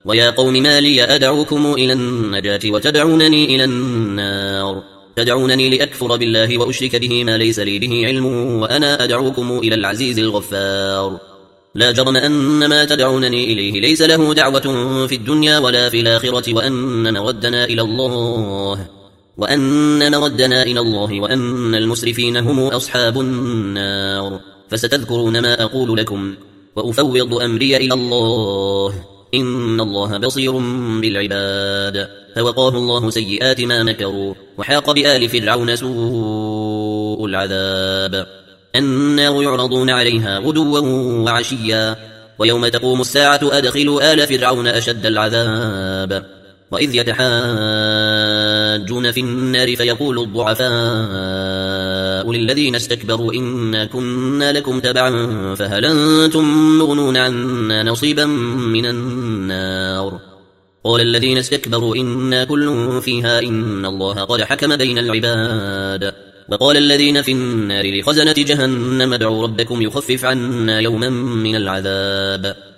ويا قوم ما لي أدعوكم إلى النجاة وتدعونني إلى النار تدعونني لأكفر بالله وأشرك به ما ليس لي به علم وأنا أدعوكم إلى العزيز الغفار لا جرم أن ما تدعونني إليه ليس له دعوة في الدنيا ولا في الآخرة وأن مردنا إلى الله وأن المسرفين هم أصحاب النار فستذكرون ما أقول لكم وأفوض أمري إلى الله إن الله بصير بالعباد فوقاه الله سيئات ما مكروا وحاق بآل فرعون سوء العذاب النار يعرضون عليها غدوا وعشيا ويوم تقوم الساعة أدخلوا آل فرعون أشد العذاب وإذ يتحاجون في النار فيقول الضعفاء للذين استكبروا إنا كنا لكم تبعا فهل أنتم مغنون عنا نصيبا من النار قال الذين استكبروا إنا كل فيها إن الله قد حكم بين العباد وقال الذين في النار لخزنة جهنم ادعوا ربكم يخفف عنا يوما من العذاب